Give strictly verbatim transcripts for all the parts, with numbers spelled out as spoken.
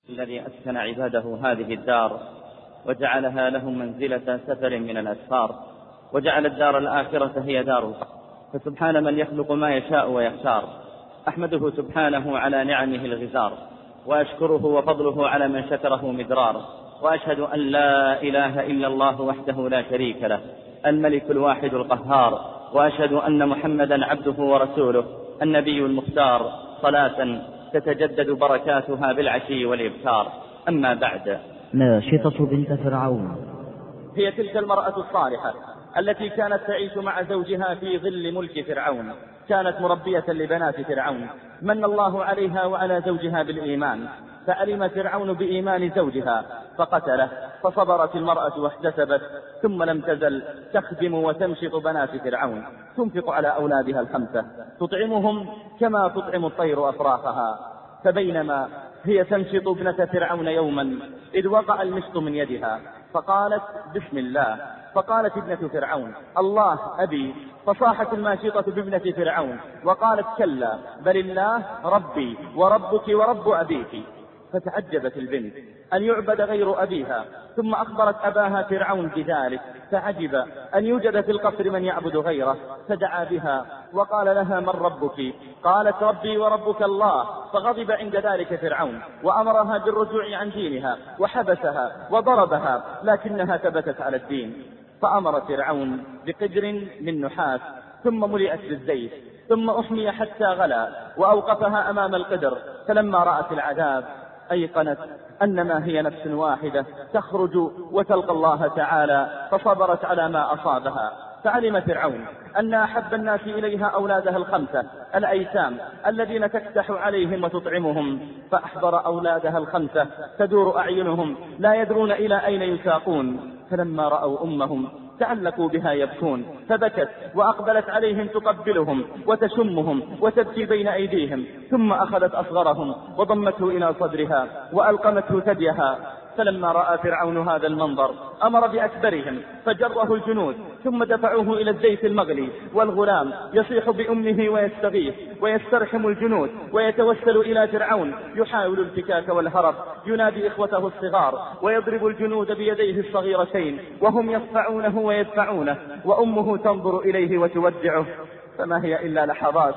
الذي أسكن عباده هذه الدار وجعلها لهم منزلة سفر من الأسفار، وجعل الدار الآخرة هي داره، فسبحان من يخلق ما يشاء ويختار. أحمده سبحانه على نعمه الغزار، وأشكره وفضله على من شكره مدرار، وأشهد أن لا إله إلا الله وحده لا شريك له الملك الواحد القهار، وأشهد أن محمدا عبده ورسوله النبي المختار، صلاة تتجدد بركاتها بالعشي والإبكار. أما بعد، ناشطة بنت فرعون هي تلك المرأة الصالحة التي كانت تعيش مع زوجها في ظل ملك فرعون، كانت مربية لبنات فرعون، من الله عليها وعلى زوجها بالإيمان، فعلم فرعون بإيمان زوجها فقتله، فصبرت المرأة واحتسبت، ثم لم تزل تخدم وتمشط بنات فرعون، تنفق على أولادها الخمسة، تطعمهم كما تطعم الطير أفراخها. فبينما هي تمشط ابنة فرعون يوما إذ وقع المشط من يدها، فقالت بسم الله، فقالت ابنة فرعون الله أبي، فصاحت الماشطة بابنة فرعون وقالت كلا بل الله ربي وربك ورب أبيك. فتعجبت البنت أن يعبد غير أبيها، ثم أخبرت أباها فرعون بذلك، فعجب أن يوجد في القصر من يعبد غيره، فدعا بها وقال لها من ربك؟ قالت ربي وربك الله، فغضب عند ذلك فرعون وأمرها بالرجوع عن دينها وحبسها وضربها، لكنها ثبتت على الدين. فأمر فرعون بقدر من نحاس ثم ملئت بالزيت، ثم أحمي حتى غلا، وأوقفها أمام القدر، فلما رأت العذاب أيقنت أنما هي نفس واحدة تخرج وتلقى الله تعالى، فصبرت على ما أصابها. فعلم فرعون أن أحب الناس إليها أولادها الخمسة الأيتام الذين تكتح عليهم وتطعمهم، فأحضر أولادها الخمسة تدور أعينهم لا يدرون إلى أين يساقون، فلما رأوا أمهم تعلقوا بها يبكون، فبكت وأقبلت عليهم تقبلهم وتشمهم وتبكي بين أيديهم، ثم أخذت أصغرهم وضمته إلى صدرها وألقمته ثديها. فلما رأى فرعون هذا المنظر أمر بأكبرهم فجره الجنود، ثم دفعوه إلى الزيت المغلي، والغلام يصيح بأمه ويستغيث ويسترحم الجنود ويتوسل إلى فرعون، يحاول الفكاك والهرب، ينادي إخوته الصغار ويضرب الجنود بيديه الصغيرتين وهم يصفعونه ويدفعونه، وأمه تنظر إليه وتودعه، فما هي إلا لحظات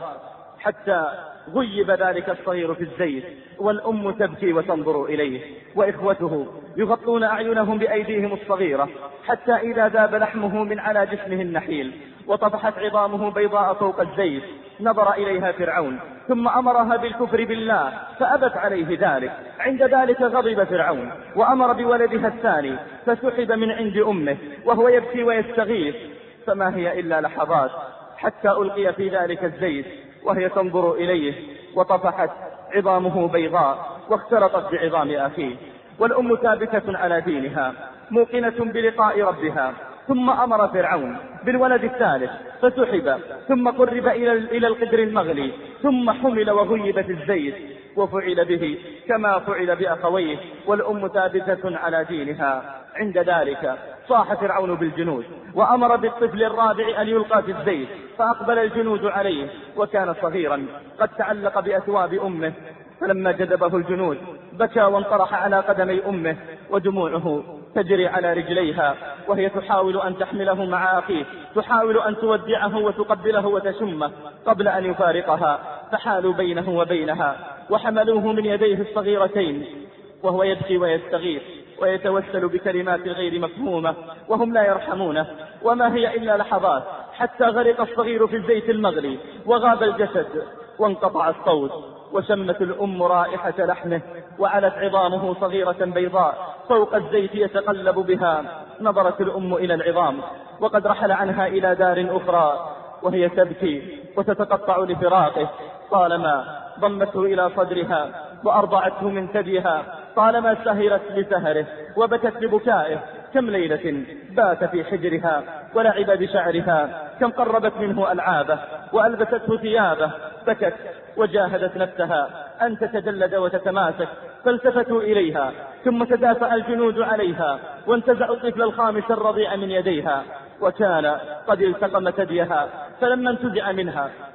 حتى غيب ذلك الصغير في الزيت، والأم تبكي وتنظر إليه، وإخوته يغطون أعينهم بأيديهم الصغيرة، حتى إذا ذاب لحمه من على جسمه النحيل وطفحت عظامه بيضاء فوق الزيت، نظر إليها فرعون ثم أمرها بالكفر بالله فأبت عليه ذلك. عند ذلك غضب فرعون وأمر بولدها الثاني فسحب من عند أمه وهو يبكي ويستغيث، فما هي إلا لحظات حتى ألقي في ذلك الزيت وهي تنظر إليه، وطفحت عظامه بيضاء واختلطت بعظام أخيه، والأم ثابتة على دينها موقنة بلقاء ربها. ثم أمر فرعون بالولد الثالث فسحب، ثم قرب إلى القدر المغلي، ثم حمل وغيب في الزيت، وفعل به كما فعل بأخويه، والأم ثابتة على دينها. عند ذلك صاح فرعون بالجنود وأمر بالطفل الرابع أن يلقى في الزيت، فأقبل الجنود عليه وكان صغيرا قد تعلق بأثواب أمه، فلما جذبه الجنود بكى وانطرح على قدمي أمه ودموعه تجري على رجليها، وهي تحاول أن تحمله مع أخيه، تحاول أن تودعه وتقبله وتشمه قبل أن يفارقها، فحالوا بينه وبينها وحملوه من يديه الصغيرتين وهو يبكي ويستغيث ويتوسل بكلمات غير مفهومة وهم لا يرحمونه. وما هي إلا لحظات حتى غرق الصغير في الزيت المغلي وغاب الجسد وانقطع الصوت، وشمت الأم رائحة لحمه وعلت عظامه صغيرة بيضاء فوق الزيت يتقلب بها. نظرت الأم إلى العظام وقد رحل عنها إلى دار أخرى وهي تبكي وتتقطع لفراقه، طالما ضمته إلى صدرها وأرضعته من ثديها، طالما سهرت لسهره وبكت لبكائه، كم ليلة بات في حجرها ولعب بشعرها، كم قربت منه ألعابه وألبسته ثيابه، بكت وجاهدت نفسها أن تتجلد وتتماسك، فالتفتوا إليها، ثم تدافع الجنود عليها وانتزعوا الطفل الخامس الرضيع من يديها، وكان قد التقم ثديها، فلما انتزع منها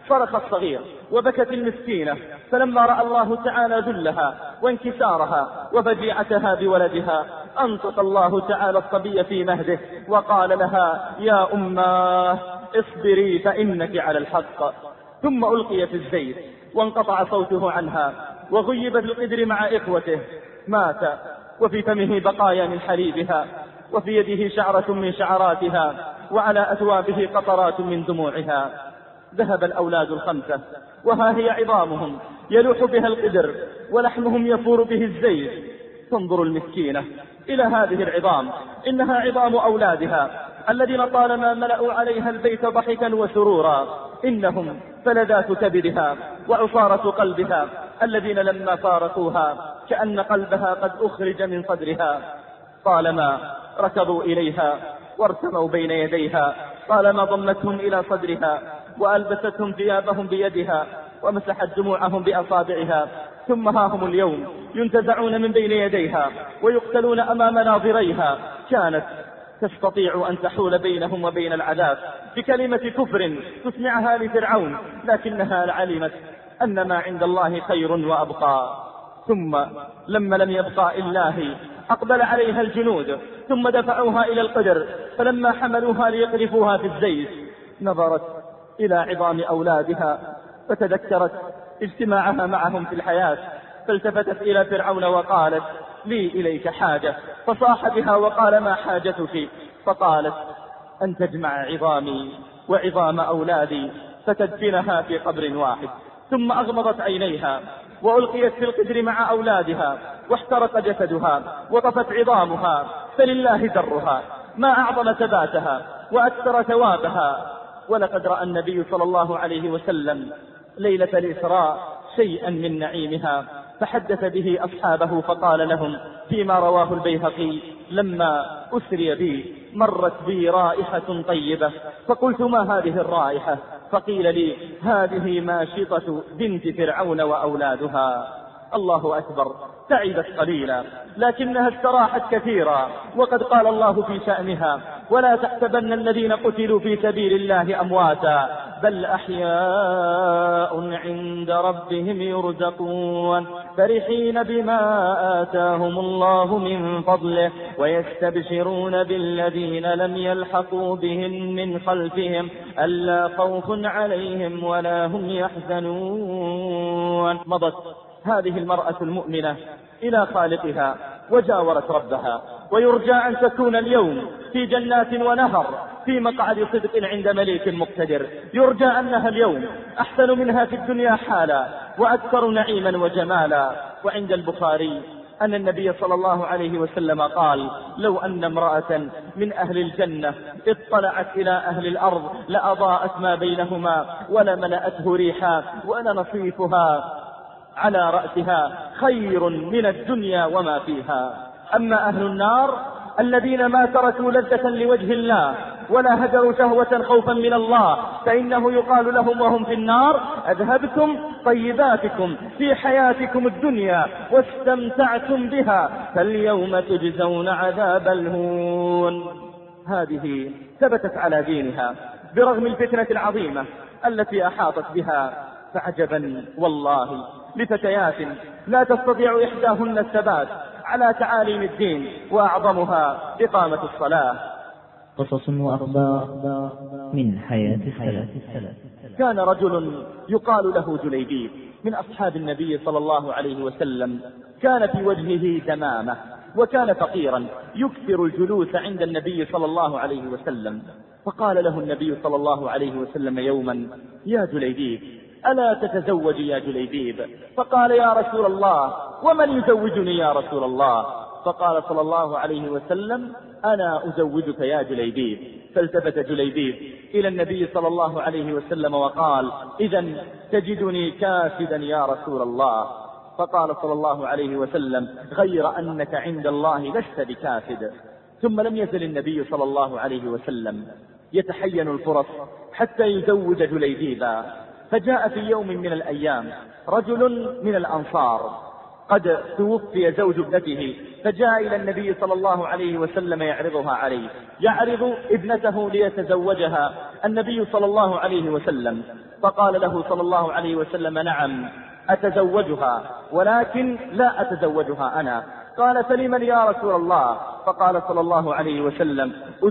صرخ الصغير وبكت المسكينة، فلما رأى الله تعالى ذلها وانكسارها وفجيعتها بولدها أنطق الله تعالى الصبي في مهده وقال لها: يا أماه اصبري فإنك على الحق. ثم ألقي في الزيت وانقطع صوته عنها وغيب في القدر مع إخوته. مات وفي فمه بقايا من حليبها، وفي يده شعرة من شعراتها، وعلى أثوابه قطرات من دموعها. ذهب الأولاد الخمسة وها هي عظامهم يلوح بها القدر ولحمهم يفور به الزيت. تنظر المسكينة إلى هذه العظام، إنها عظام أولادها الذين طالما ملأوا عليها البيت ضحكا وسرورا، إنهم فلذات كبدها وعصارة قلبها الذين لما فارقوها كأن قلبها قد أخرج من صدرها. طالما ركضوا إليها وارتموا بين يديها، طالما ضمتهم إلى صدرها وألبستهم ثيابهم بيدها ومسحت دموعهم بأصابعها، ثم ها هم اليوم ينتزعون من بين يديها ويقتلون أمام ناظريها. كانت تستطيع أن تحول بينهم وبين العذاب بكلمة كفر تسمعها لفرعون، لكنها علمت أن ما عند الله خير وأبقى. ثم لما لم يبقى إلا هي أقبل عليها الجنود ثم دفعوها إلى القدر، فلما حملوها ليقذفوها في الزيت نظرت إلى عظام أولادها فتذكرت اجتماعها معهم في الحياة، فالتفتت إلى فرعون وقالت: لي إليك حاجة. فصاح بها وقال: ما حاجتك؟ فقالت: أن تجمع عظامي وعظام أولادي فتدفنها في قبر واحد. ثم أغمضت عينيها وألقيت في القدر مع أولادها واحترق جسدها وطفت عظامها، فلله درها، ما أعظم ثباتها وأكثر ثوابها. ولقد رأى النبي صلى الله عليه وسلم ليلة الإسراء شيئا من نعيمها، فحدث به أصحابه فقال لهم فيما رواه البيهقي: لما أسري بي مرت بي رائحة طيبة، فقلت: ما هذه الرائحة؟ فقيل لي: هذه ماشطة بنت فرعون وأولادها. الله أكبر، تعبت قليلا لكنها استراحت كثيرا. وقد قال الله في شأنها: ولا تحسبن الذين قتلوا في سبيل الله أمواتا بل أحياء عند ربهم يرزقون فرحين بما آتاهم الله من فضله ويستبشرون بالذين لم يلحقوا بهم من خلفهم ألا خوف عليهم ولا هم يحزنون. مضت هذه المرأة المؤمنة إلى خالقها وجاورت ربها، ويرجى أن تكون اليوم في جنات ونهر في مقعد صدق عند مليك مقتدر. يرجى أنها اليوم أحسن منها في الدنيا حالا وأكثر نعيما وجمالا. وعند البخاري أن النبي صلى الله عليه وسلم قال: لو أن امرأة من أهل الجنة اطلعت إلى أهل الأرض لأضاءت ما بينهما ولملأته ريحا ولنصيفها على رأسها خير من الدنيا وما فيها. أما أهل النار الذين ما تركوا لذة لوجه الله ولا هجروا شهوة خوفا من الله، فإنه يقال لهم وهم في النار: أذهبتم طيباتكم في حياتكم الدنيا واستمتعتم بها فاليوم تجزون عذاب الهون. هذه ثبتت على دينها برغم الفتنة العظيمة التي أحاطت بها. فعجبا والله لفتيات لا تستطيع إحداهن الثبات على تعاليم الدين، وأعظمها إقامة الصلاة. قصص وأخبار من حياة السلف. كان رجل يقال له جليبيب من أصحاب النبي صلى الله عليه وسلم، كان في وجهه دمامة وكان فقيرا يكثر الجلوس عند النبي صلى الله عليه وسلم. فقال له النبي صلى الله عليه وسلم يوما: يا جليبيب ألا تتزوج يا جليبيب؟ فقال: يا رسول الله ومن يزوجني يا رسول الله؟ فقال صلى الله عليه وسلم: أنا أزوجك يا جليبيب. فالتفت جليبيب إلى النبي صلى الله عليه وسلم وقال: إذن تجدني كافدا يا رسول الله؟ فقال صلى الله عليه وسلم: غير أنك عند الله لست بكافد. ثم لم يزل النبي صلى الله عليه وسلم يتحين الفرص حتى يزوج جليبيبا. فجاء في يوم من الأيام رجل من الأنصار قد توفي زوج ابنته فجاء إلى النبي صلى الله عليه وسلم يعرضها عليه، يعرض ابنته ليتزوجها النبي صلى الله عليه وسلم، فقال له صلى الله عليه وسلم: نعم أتزوجها، ولكن لا أتزوجها أنا. قال: فلمن يا رسول الله؟ فقال صلى الله عليه وسلم: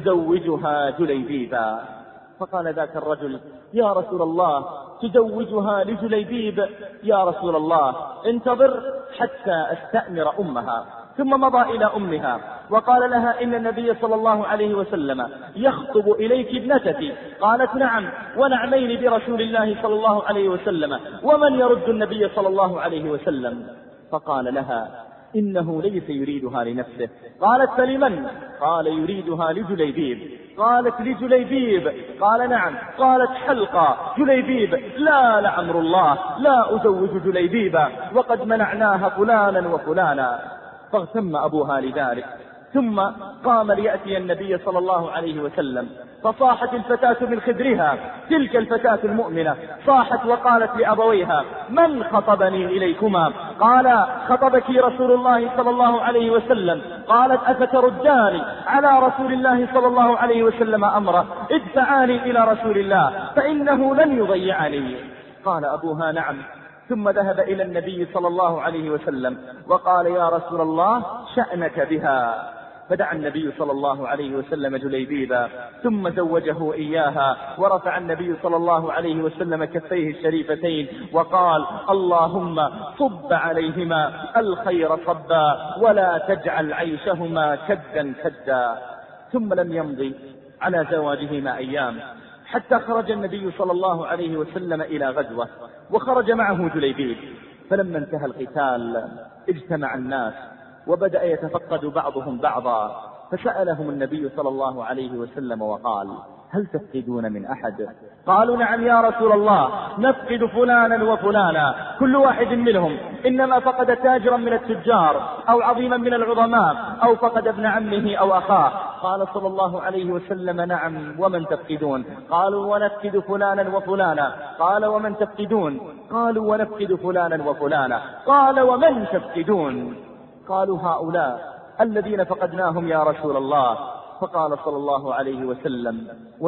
أزوجها جليبيبا. فقال ذاك الرجل: يا رسول الله تزوجها لجليبيب؟ يا رسول الله انتظر حتى أستأمر أمها. ثم مضى إلى أمها وقال لها: إن النبي صلى الله عليه وسلم يخطب إليك ابنتك. قالت: نعم ونعمين برسول الله صلى الله عليه وسلم، ومن يرد النبي صلى الله عليه وسلم؟ فقال لها: إنه ليس يريدها لنفسه. قالت: فلمن؟ قال: يريدها لجليبيب. قالت: لجليبيب؟ قال: نعم. قالت: حلقة جليبيب؟ لا لعمر الله لا أزوج جليبيبا، وقد منعناها فلانا وفلانا. فاغتم أبوها لذلك، ثم قام ليأتي النبي صلى الله عليه وسلم، فصاحت الفتاة من خدرها، تلك الفتاة المؤمنة، صاحت وقالت لأبويها: من خطبني إليكما؟ قال: خطبك رسول الله صلى الله عليه وسلم. قالت: أفترداني على رسول الله صلى الله عليه وسلم أمره؟ ادفعاني إلى رسول الله فإنه لن يضيعني. قال أبوها: نعم. ثم ذهب إلى النبي صلى الله عليه وسلم وقال: يا رسول الله شأنك بها. فدعا النبي صلى الله عليه وسلم جليبيبا ثم زوجه إياها، ورفع النبي صلى الله عليه وسلم كفيه الشريفتين وقال: اللهم صب عليهما الخير صبا ولا تجعل عيشهما كدا كدا. ثم لم يمضي على زواجهما أيام حتى خرج النبي صلى الله عليه وسلم إلى غزوة، وخرج معه جليبيب. فلما انتهى القتال اجتمع الناس وبدأ يتفقد بعضهم بعضا، فسألهم النبي صلى الله عليه وسلم وقال: هل تفقدون من أحد؟ قالوا: نعم يا رسول الله نفقد فلانا وفلانا، كل واحد منهم إنما فقد تاجرا من التجار أو عظيما من العظماء أو فقد ابن عمه أو أخاه. قال صلى الله عليه وسلم: نعم ومن تفقدون؟ قالوا: ونفقد فلانا وفلانا. قال: ومن تفقدون؟ قالوا: ونفقد فلانا وفلانا. قال: ومن تفقدون؟ قالوا: هؤلاء الذين فقدناهم يا رسول الله. فقال صلى الله عليه وسلم: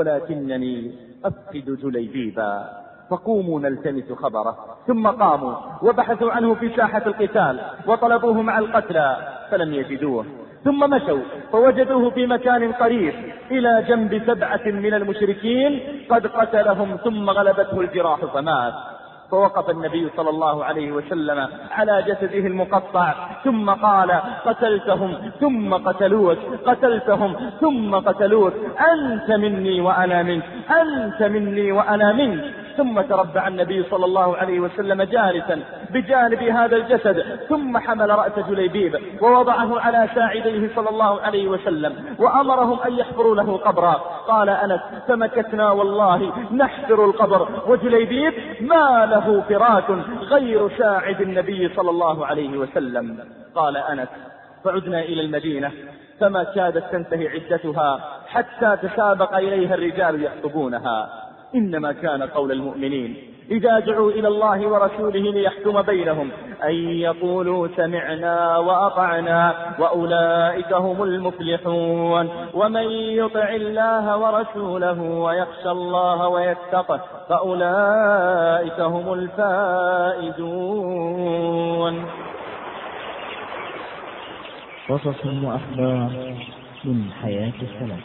ولكنني أفقد جليبيبا، فقوموا نلتمس خبره. ثم قاموا وبحثوا عنه في ساحة القتال وطلبوه مع القتلى فلم يجدوه، ثم مشوا فوجدوه في مكان قريب إلى جنب سبعة من المشركين قد قتلهم ثم غلبته الجراح فمات. فوقف النبي صلى الله عليه وسلم على جسده المقطع ثم قال: قتلتهم ثم قتلوك، قتلتهم ثم قتلوك، أنت مني وأنا منك، أنت مني وأنا منك. ثم تربع النبي صلى الله عليه وسلم جالسا بجانب هذا الجسد، ثم حمل رأس جليبيب ووضعه على ساعديه صلى الله عليه وسلم وأمرهم أن يحفروا له قبرا. قال أنس: فمكثنا والله نحفر القبر وجليبيب ما له فراش غير ساعد النبي صلى الله عليه وسلم. قال أنس: فعدنا إلى المدينة فما كادت تنتهي عدتها حتى تسابق إليها الرجال يخطبونها. إنما كان قول المؤمنين إذا دعوا إلى الله ورسوله ليحكم بينهم أن يقولوا سمعنا وأطعنا وأولئك هم المفلحون. ومن يطع الله ورسوله ويخشى الله ويتقه فأولئك هم الفائزون. قصص وأخبار من حياة السلف.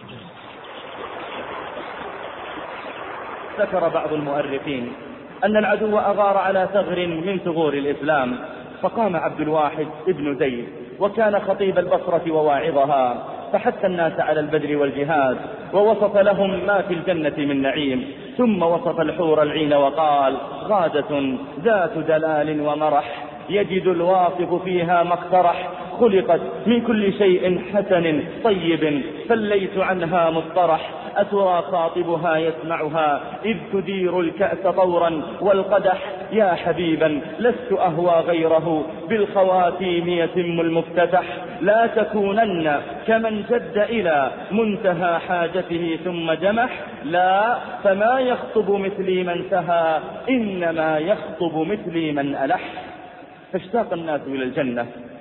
ذكر بعض المؤرخين أن العدو أغار على ثغر من ثغور الإسلام، فقام عبد الواحد ابن زيد وكان خطيب البصرة وواعظها، فحث الناس على البذل والجهاد ووصف لهم ما في الجنة من نعيم، ثم وصف الحور العين وقال: غادة ذات دلال ومرح يجد الواصف فيها ما اقترح، خلقت من كل شيء حسن طيب فليت عنها مضطرح، أترى خاطبها يسمعها إذ تدير الكأس طورا والقدح، يا حبيبا لست أهوى غيره بالخواتيم يتم المفتتح، لا تكونن كمن جد إلى منتهى حاجته ثم جمح، لا فما يخطب مثلي من سهى إنما يخطب مثلي من ألح. فاشتاق الناس إلى الجنة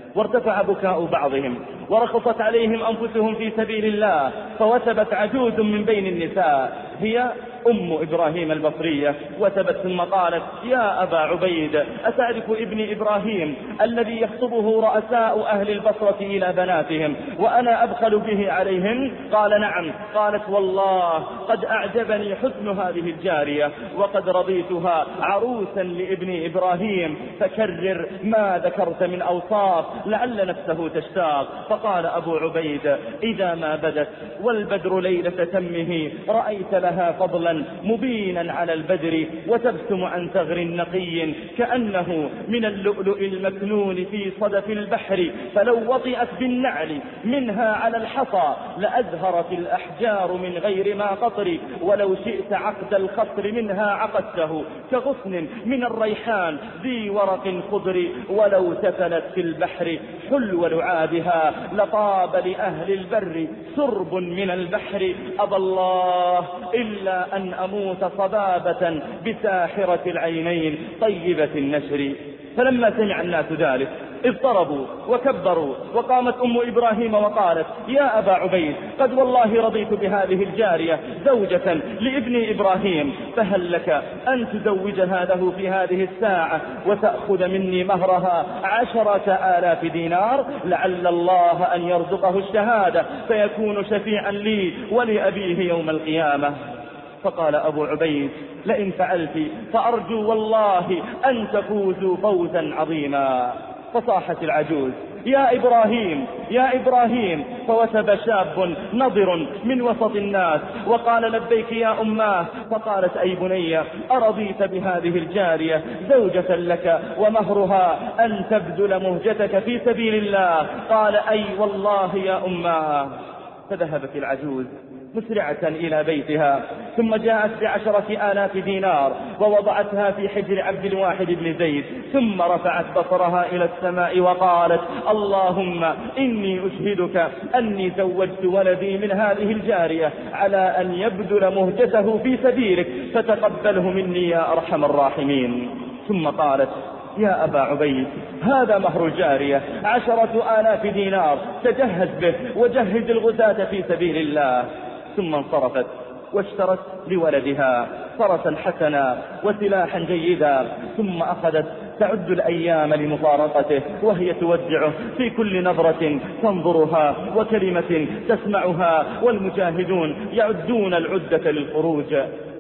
وارتفع بكاء بعضهم ورخصت عليهم أنفسهم في سبيل الله، فوثبت عجوز من بين النساء هي أم إبراهيم البصرية، وثبت ثم قالت: يا أبا عبيد، أتعرف ابني إبراهيم الذي يخطبه رؤساء أهل البصرة إلى بناتهم وأنا أبخل به عليهم؟ قال: نعم. قالت: والله قد أعجبني حسن هذه الجارية وقد رضيتها عروسا لابن إبراهيم، فكرر ما ذكرت من أوصاف لعل نفسه تشتاق. فقال أبو عبيد: إذا ما بدت والبدر ليلة تمه رأيت لها فضلا مبينا على البدر، وتبسم عن ثغر نقي كأنه من اللؤلؤ المكنون في صدف البحر، فلو وطئت بالنعل منها على الحصى لأزهرت الأحجار من غير ما قطر، ولو شئت عقد الخصر منها عقدته كغصن من الريحان ذي ورق خضر، ولو سفلت في البحر حلو لعابها لطاب لأهل البر سرب من البحر، أبى الله إلا أن أموت صبابة بساحرة العينين طيبة النشر. فلما سمع الناس ذلك اضطربوا وكبروا، وقامت أم إبراهيم وقالت: يا أبا عبيد، قد والله رضيت بهذه الجارية زوجة لابن إبراهيم، فهل لك أن تزوجها له في هذه الساعة وتأخذ مني مهرها عشرة آلاف دينار، لعل الله أن يرزقه الشهادة فيكون شفيعا لي ولأبيه يوم القيامة. فقال أبو عبيد: لئن فعلت فأرجو والله أن تفوزوا فوزا عظيما. فصاحت العجوز: يا إبراهيم يا إبراهيم، فوثب شاب نضر من وسط الناس وقال: لبيك يا أماه. فقالت: أي بني، أرضيت بهذه الجارية زوجة لك ومهرها أن تبذل مهجتك في سبيل الله؟ قال: أي والله يا أماه. فذهبت العجوز مسرعة إلى بيتها، ثم جاءت بعشرة آلاف دينار ووضعتها في حجر عبد الواحد بن زيد، ثم رفعت بصرها إلى السماء وقالت: اللهم إني أشهدك أني زوجت ولدي من هذه الجارية على أن يبذل مهجته في سبيلك، فتقبله مني يا أرحم الراحمين. ثم قالت: يا أبا عبيد، هذا مهر الجارية عشرة آلاف دينار، تجهز به وجهز الغزاة في سبيل الله. ثم انصرفت واشترت لولدها فرسا حسنا وسلاحا جيدا، ثم أخذت تعد الأيام لمفارقته وهي تودعه في كل نظرة تنظرها وكلمة تسمعها، والمجاهدون يعدون العدة للخروج.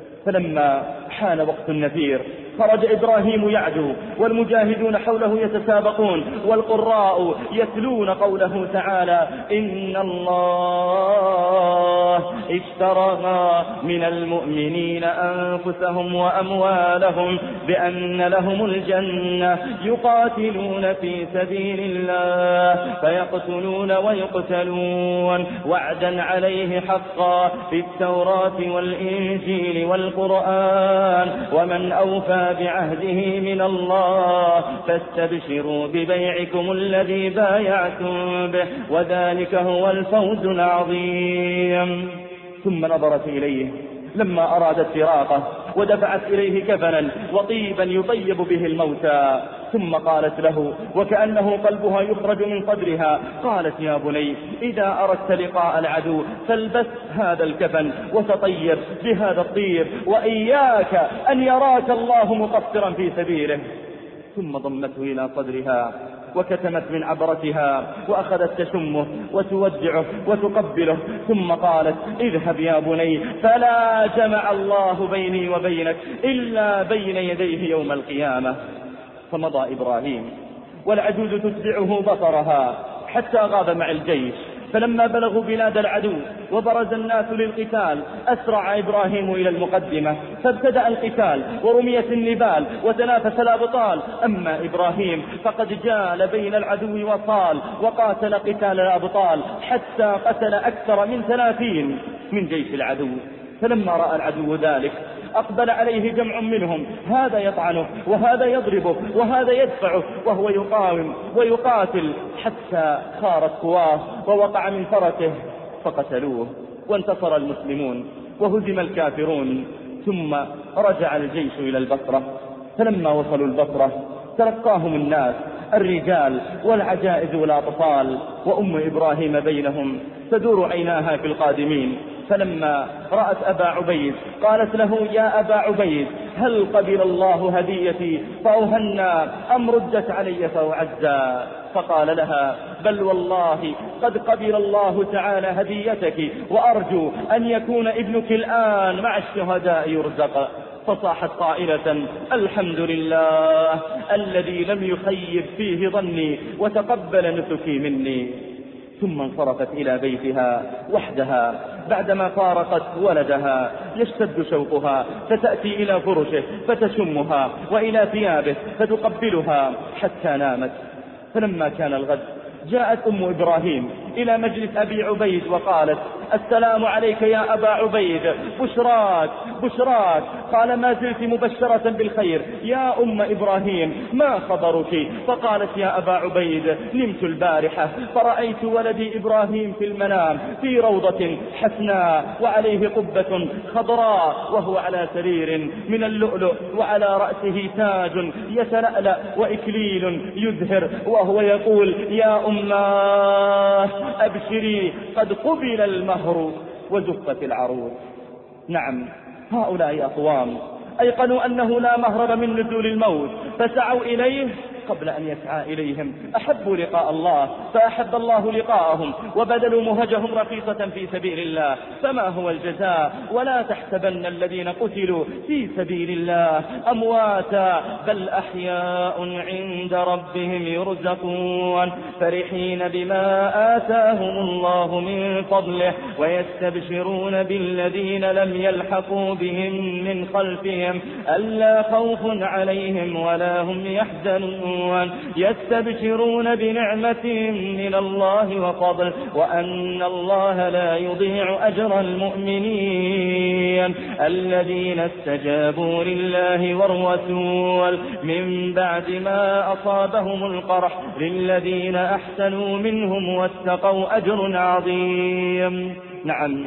فلما حان وقت النفير خرج إبراهيم يعدو، والمجاهدون حوله يتسابقون، والقراء يتلون قوله تعالى: إن الله اشترى من المؤمنين أنفسهم وأموالهم بأن لهم الجنة يقاتلون في سبيل الله فيقتلون ويقتلون وعدا عليه حقا في التوراة والإنجيل والقرآن، ومن أوفى بعهده من الله فاستبشروا ببيعكم الذي بايعتم به وذلك هو الفوز العظيم. ثم نظرت إليه لما أرادت فراقه ودفعت إليه كفنا وطيبا يطيب به الموتى، ثم قالت له وكأنه قلبها يخرج من صدرها: قالت: يا بني، إذا أردت لقاء العدو فالبس هذا الكفن وتطيب بهذا الطيب، وإياك أن يراك الله مقصرا في سبيله. ثم ضمته إلى صدرها وكتمت من عبرتها وأخذت تشمه وتودعه وتقبله، ثم قالت: اذهب يا بني، فلا جمع الله بيني وبينك إلا بين يديه يوم القيامة. فمضى إبراهيم والعجوز تتبعه بصرها حتى غاب مع الجيش. فلما بلغوا بلاد العدو وبرز الناس للقتال أسرع إبراهيم إلى المقدمة، فابتدأ القتال ورميت النبال وتنافس الأبطال. أما إبراهيم فقد جال بين العدو وصال وقاتل قتال الأبطال حتى قتل أكثر من ثلاثين من جيش العدو. فلما رأى العدو ذلك أقبل عليه جمع منهم، هذا يطعنه وهذا يضربه وهذا يدفعه، وهو يقاوم ويقاتل حتى خارت قواه ووقع من فرسه فقتلوه، وانتصر المسلمون وهزم الكافرون. ثم رجع الجيش إلى البصرة. فلما وصلوا البصرة تلقاهم الناس الرجال والعجائز والأطفال، وأم إبراهيم بينهم تدور عيناها في القادمين. فلما رأت أبا عبيد قالت له: يا أبا عبيد، هل قبل الله هديتي فأهنى أم ردت علي فأعزى؟ فقال لها: بل والله قد قبل الله تعالى هديتك، وأرجو أن يكون ابنك الآن مع الشهداء يرزق. فصاحت قائلة: الحمد لله الذي لم يخيب فيه ظني وتقبل نسكي مني. ثم انصرفت إلى بيتها وحدها بعدما فارقت ولدها يشتد شوقها، فتأتي إلى فرشه فتشمها وإلى ثيابه فتقبلها حتى نامت. فلما كان الغد جاءت أم إبراهيم إلى مجلس أبي عبيد وقالت: السلام عليك يا أبا عبيد، بشراك بشراك. قال: ما زلت مبشرة بالخير يا أم إبراهيم، ما خبرك؟ فقالت: يا أبا عبيد، نمت البارحة فرأيت ولدي إبراهيم في المنام في روضة حسناء وعليه قبة خضراء، وهو على سرير من اللؤلؤ، وعلى رأسه تاج يتلألأ وإكليل يزهر، وهو يقول: يا أماه أبشري قد قبل المهر وزفت العروس. نعم، هؤلاء أقوام أيقنوا أنه لا مهرب من نزول الموت، فسعوا إليه قبل أن يسعى إليهم. أحبوا لقاء الله فأحب الله لقاءهم، وبذلوا مهجهم رخيصة في سبيل الله. فما هو الجزاء؟ ولا تحسبن الذين قتلوا في سبيل الله أمواتا، بل أحياء عند ربهم يرزقون، فرحين بما آتاهم الله من فضله، ويستبشرون بالذين لم يلحقوا بهم من خلفهم ألا خوف عليهم ولا هم يحزنون، يستبشرون بنعمة من الله وفضل، وأن الله لا يضيع أجر المؤمنين الذين استجابوا لله والرسول من بعد ما أصابهم القرح، للذين أحسنوا منهم واتقوا أجر عظيم. نعم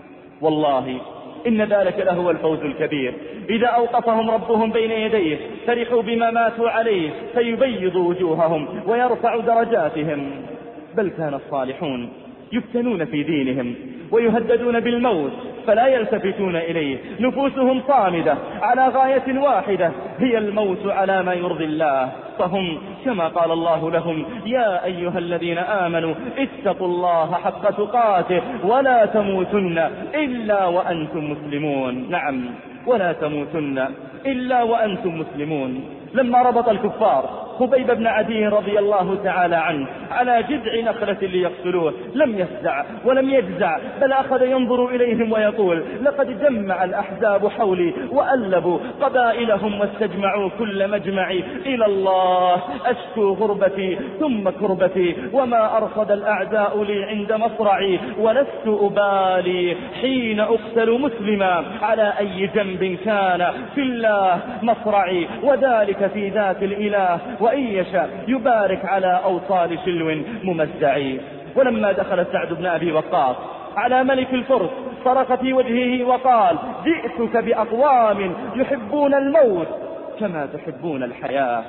والله إن ذلك لهو الفوز الكبير. إذا أوقفهم ربهم بين يديه فرحوا بما ماتوا عليه فيبيض وجوههم ويرفع درجاتهم. بل كان الصالحون يفتنون في دينهم ويهددون بالموت فلا يلتفتون إليه، نفوسهم صامدة على غاية واحدة هي الموت على ما يرضي الله، فهم كما قال الله لهم: يا أيها الذين آمنوا اتقوا الله حق تقاته ولا تموتن إلا وأنتم مسلمون. نعم، ولا تموتن إلا وأنتم مسلمون. لما ربط الكفار خبيب بن عدي رضي الله تعالى عنه على جذع نخلة ليقتلوه لم يفزع ولم يجزع، بل أخذ ينظر إليهم ويقول: لقد جمع الأحزاب حولي وألبوا قبائلهم واستجمعوا كل مجمعي إلى الله، أشكو غربتي ثم كربتي، وما أرصد الأعداء لي عند مصرعي، ولست أبالي حين أقتل مسلما على أي جنب كان في الله مصرعي، وذلك في ذات الإله، وإن يشاء يبارك على أوصال شلو ممزعي. ولما دخل سعد بن أبي وقاص على ملك الفرس صرخ في وجهه وقال: جئتك بأقوام يحبون الموت كما تحبون الحياة.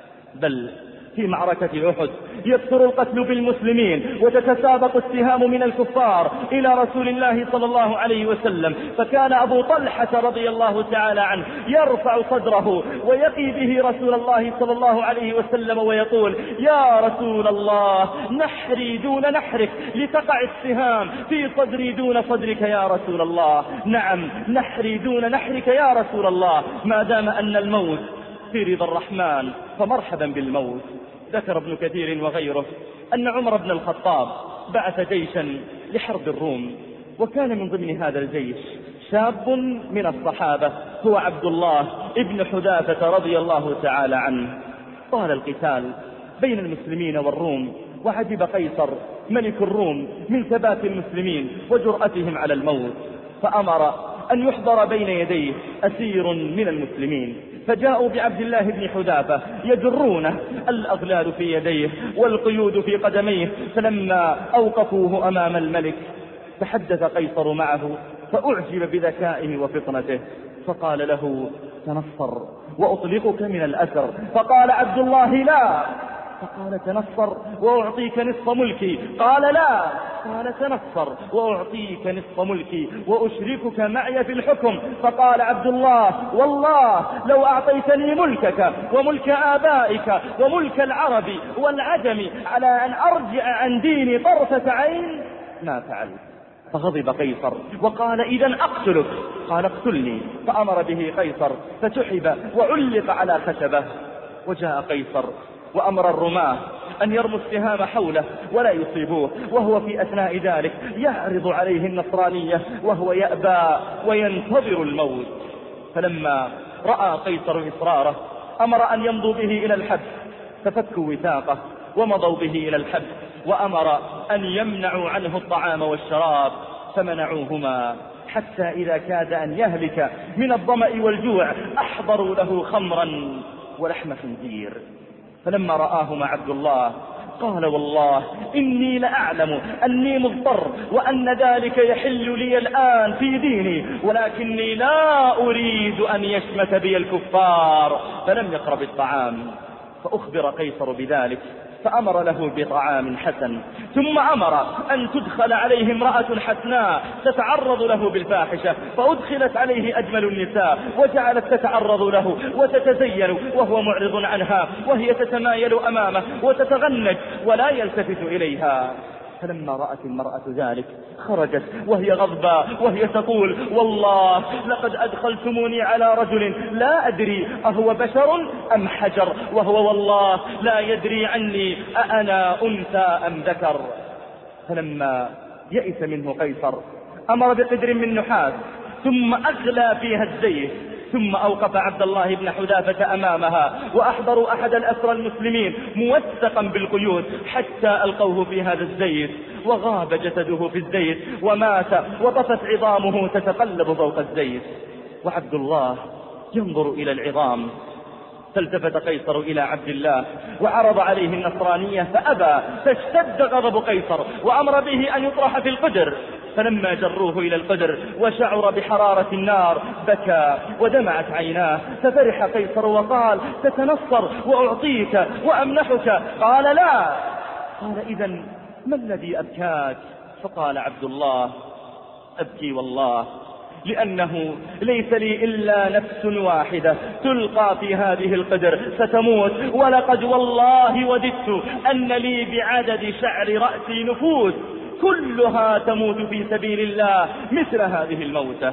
بل في معركة أحد يكثر القتل بالمسلمين وتتسابق السهام من الكفار إلى رسول الله صلى الله عليه وسلم، فكان أبو طلحة رضي الله تعالى عنه يرفع صدره ويقي به رسول الله صلى الله عليه وسلم ويقول: يا رسول الله، نحري دون نحرك لتقع السهام في صدري دون صدرك يا رسول الله. نعم، نحري دون نحرك يا رسول الله، ما دام أن الموت في رضا الرحمن فمرحبا بالموت. ذكر ابن كثير وغيره أن عمر بن الخطاب بعث جيشا لحرب الروم، وكان من ضمن هذا الجيش شاب من الصحابة هو عبد الله ابن حذافة رضي الله تعالى عنه. طال القتال بين المسلمين والروم، وعجب قيصر ملك الروم من ثبات المسلمين وجرأتهم على الموت، فأمر أن يحضر بين يديه أسير من المسلمين، فجاءوا بعبد الله بن حذافة يجرونه، الأغلال في يديه والقيود في قدميه. فلما أوقفوه أمام الملك تحدث قيصر معه فأعجب بذكائه وفطنته، فقال له: تنصر وأطلقك من الأسر. فقال عبد الله: لا، فقال تنصر وأعطيك نصف ملكي. قال لا. قال تنصر وأعطيك نصف ملكي وأشركك معي في الحكم. فقال عبد الله والله لو أعطيتني ملكك وملك آبائك وملك العرب والعجم على أن أرجع عن ديني طرفة عين ما فعلت. فغضب قيصر وقال إذن أقتلك. قال اقتلني. فأمر به قيصر فسحب وعلق على خشبه. وجاء قيصر وأمر الرماة أن يرموا السهام حوله ولا يصيبوه، وهو في أثناء ذلك يعرض عليه النصرانية وهو يأبى وينتظر الموت. فلما رأى قيصر إصراره أمر أن يمضوا به إلى الحبس، ففكوا وثاقه ومضوا به إلى الحبس، وأمر أن يمنعوا عنه الطعام والشراب فمنعوهما، حتى إذا كاد أن يهلك من الظمأ والجوع أحضروا له خمرا ولحم خنزير. فلما رآهما عبد الله قال والله إني لأعلم أني مضطر وأن ذلك يحل لي الآن في ديني، ولكني لا أريد أن يشمت بي الكفار. فلم يقرب الطعام. فأخبر قيصر بذلك فأمر له بطعام حسن، ثم أمر أن تدخل عليه امرأة حسناء تتعرض له بالفاحشة، فأدخلت عليه أجمل النساء وجعلت تتعرض له وتتزين وهو معرض عنها، وهي تتمايل أمامه وتتغنج ولا يلتفت إليها. فلما رأت المرأة ذلك خرجت وهي غضبة وهي تقول والله لقد أدخلتموني على رجل لا أدري أهو بشر أم حجر، وهو والله لا يدري عني أأنا أنثى أم ذكر. فلما يئس منه قيصر أمر بقدر من نحاس ثم أغلى فيها الزيت، ثم أوقف عبد الله بن حذافة أمامها وأحضروا أحد الأسرى المسلمين موثقا بالقيود حتى ألقوه في هذا الزيت، وغاب جسده في الزيت ومات وطفت عظامه تتقلب فوق الزيت. وعبد الله ينظر إلى العظام. فالتفت قيصر إلى عبد الله وعرض عليه النصرانية فأبى، فاشتد غضب قيصر وأمر به أن يطرح في القدر. فلما جروه إلى القدر وشعر بحرارة النار بكى ودمعت عيناه. ففرح قيصر وقال تتنصر وأعطيك وأمنحك. قال لا. قال إذن ما الذي أبكاك؟ فقال عبد الله أبكي والله لأنه ليس لي إلا نفس واحدة تلقى في هذه القدر ستموت، ولقد والله وددت أن لي بعدد شعر رأسي نفوس كلها تموت في سبيل الله مثل هذه الموتة.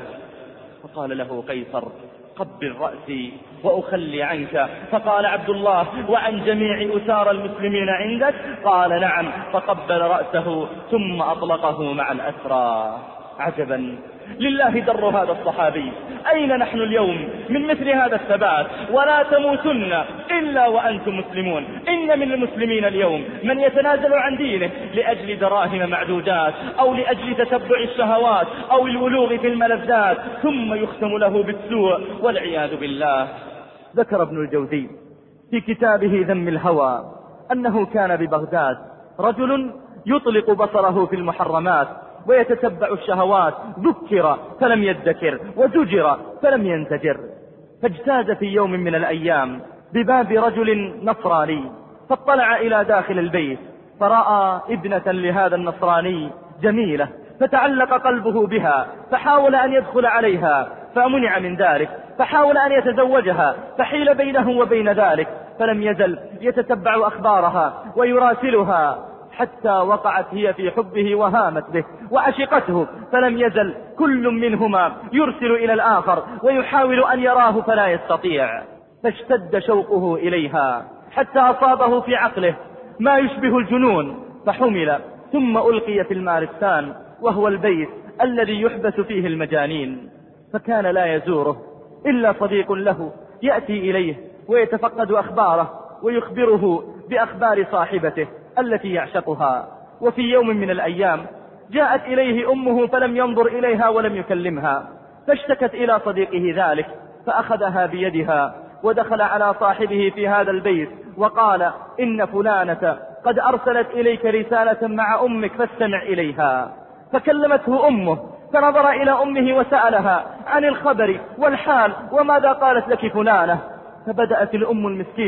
فقال له قيصر قبل رأسي وأخلي عنك. فقال عبد الله وعن جميع أسار المسلمين عندك؟ قال نعم. فقبل رأسه ثم أطلقه مع الأسرى. عجبا لله در هذا الصحابي. أين نحن اليوم من مثل هذا الثبات؟ ولا تموتن إلا وأنتم مسلمون. إن من المسلمين اليوم من يتنازل عن دينه لأجل دراهم معدودات أو لأجل تتبع الشهوات أو الولوغ في الملذات، ثم يختم له بالسوء والعياذ بالله. ذكر ابن الجوزي في كتابه ذم الهوى أنه كان ببغداد رجل يطلق بصره في المحرمات ويتتبع الشهوات، ذكر فلم يذكر وزجر فلم ينزجر. فاجتاز في يوم من الأيام بباب رجل نصراني، فاطلع إلى داخل البيت فرأى ابنة لهذا النصراني جميلة، فتعلق قلبه بها، فحاول أن يدخل عليها فمنع من ذلك، فحاول أن يتزوجها فحيل بينه وبين ذلك، فلم يزل يتتبع أخبارها ويراسلها حتى وقعت هي في حبه وهامت به وعشقته، فلم يزل كل منهما يرسل إلى الآخر ويحاول أن يراه فلا يستطيع. فاشتد شوقه إليها حتى أصابه في عقله ما يشبه الجنون، فحمل ثم ألقي في المارستان، وهو البيت الذي يحبس فيه المجانين. فكان لا يزوره إلا صديق له يأتي إليه ويتفقد أخباره ويخبره بأخبار صاحبته التي يعشقها. وفي يوم من الأيام جاءت إليه أمه فلم ينظر إليها ولم يكلمها، فاشتكت إلى صديقه ذلك، فأخذها بيدها ودخل على صاحبه في هذا البيت وقال إن فلانة قد أرسلت إليك رسالة مع أمك فاستمع إليها. فكلمته أمه، فنظر إلى أمه وسألها عن الخبر والحال وماذا قالت لك فلانة. فبدأت الأم المسكينة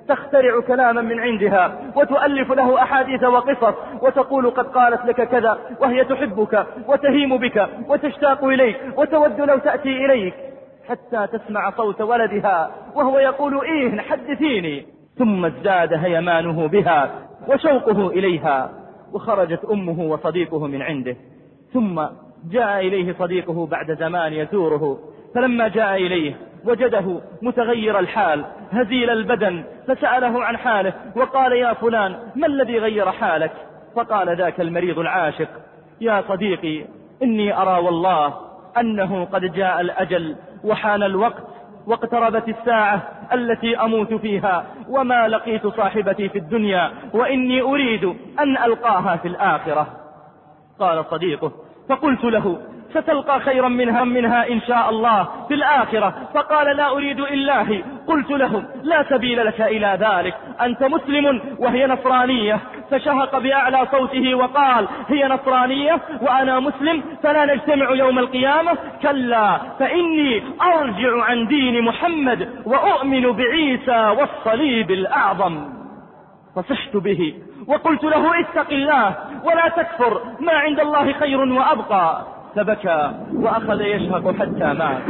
تخترع كلاما من عندها وتؤلف له أحاديث وقصص وتقول قد قالت لك كذا، وهي تحبك وتهيم بك وتشتاق إليك وتود لو تأتي إليك، حتى تسمع صوت ولدها وهو يقول إيه حدثيني، ثم ازداد هيمانه بها وشوقه إليها. وخرجت أمه وصديقه من عنده، ثم جاء إليه صديقه بعد زمان يزوره، فلما جاء إليه وجده متغير الحال هزيل البدن، فسأله عن حاله وقال يا فلان ما الذي غير حالك؟ فقال ذاك المريض العاشق يا صديقي إني أرى والله أنه قد جاء الأجل وحان الوقت واقتربت الساعة التي أموت فيها، وما لقيت صاحبتي في الدنيا وإني أريد أن ألقاها في الآخرة. قال صديقه فقلت له ستلقى خيرا منها منها إن شاء الله في الآخرة، فقال لا أريد إلهي. قلت له لا سبيل لك إلى ذلك، أنت مسلم وهي نصرانية. فشهق بأعلى صوته وقال هي نصرانية وأنا مسلم فلا نجتمع يوم القيامة؟ كلا، فإني أرجع عن دين محمد وأؤمن بعيسى والصليب الأعظم. فصحت به وقلت له اتق الله ولا تكفر، ما عند الله خير وأبقى. فبكى وأخذ يشهق حتى مات.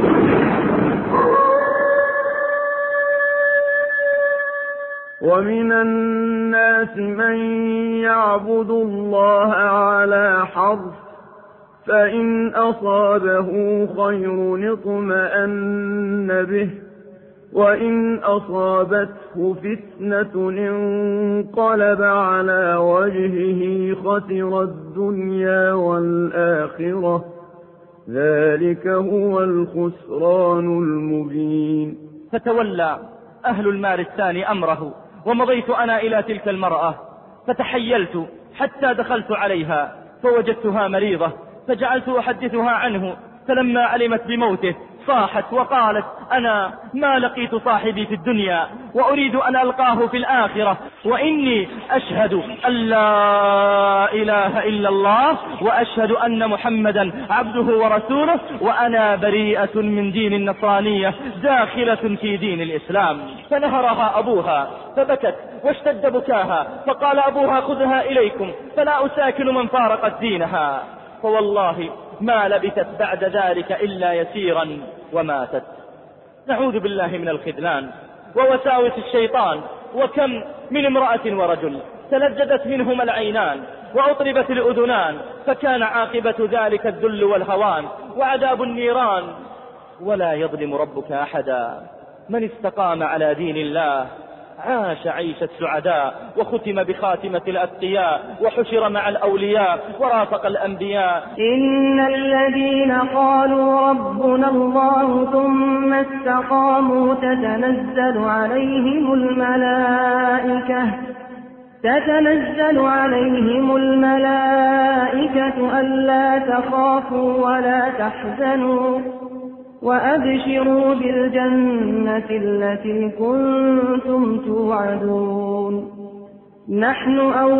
ومن الناس من يعبد الله على حرف، فإن أصابه خير اطمأن به، وإن أصابته فتنة انقلب على وجهه خسر الدنيا والآخرة، ذلك هو الخسران المبين. فتولى أهل المال الثاني أمره، ومضيت أنا إلى تلك المرأة فتحيلت حتى دخلت عليها فوجدتها مريضة، فجعلت أحدثها عنه، فلما علمت بموته صاحت وقالت أنا ما لقيت صاحبي في الدنيا وأريد أن ألقاه في الآخرة، وإني أشهد أن لا إله إلا الله وأشهد أن محمدا عبده ورسوله، وأنا بريئة من دين النصرانية داخلة في دين الإسلام. فنهرها أبوها فبكت واشتد بكاها، فقال أبوها خذها إليكم فلا أساكن من فارقت دينها. فوالله ما لبثت بعد ذلك إلا يسيرا وماتت. نعوذ بالله من الخذلان ووساوس الشيطان. وكم من امرأة ورجل تلذذت منهما العينان وأطربت الأذنان، فكان عاقبة ذلك الذل والهوان وعذاب النيران. ولا يظلم ربك أحدا، من استقام على دين الله عاش عيش السعداء، وختم بخاتمة الأتقياء، وحشر مع الأولياء ورافق الأنبياء. إن الذين قالوا ربنا الله ثم استقاموا تتنزل عليهم الملائكة تتنزل عليهم الملائكة ألا تخافوا ولا تحزنوا وأبشروا بالجنة التي كنتم توعدون. نحن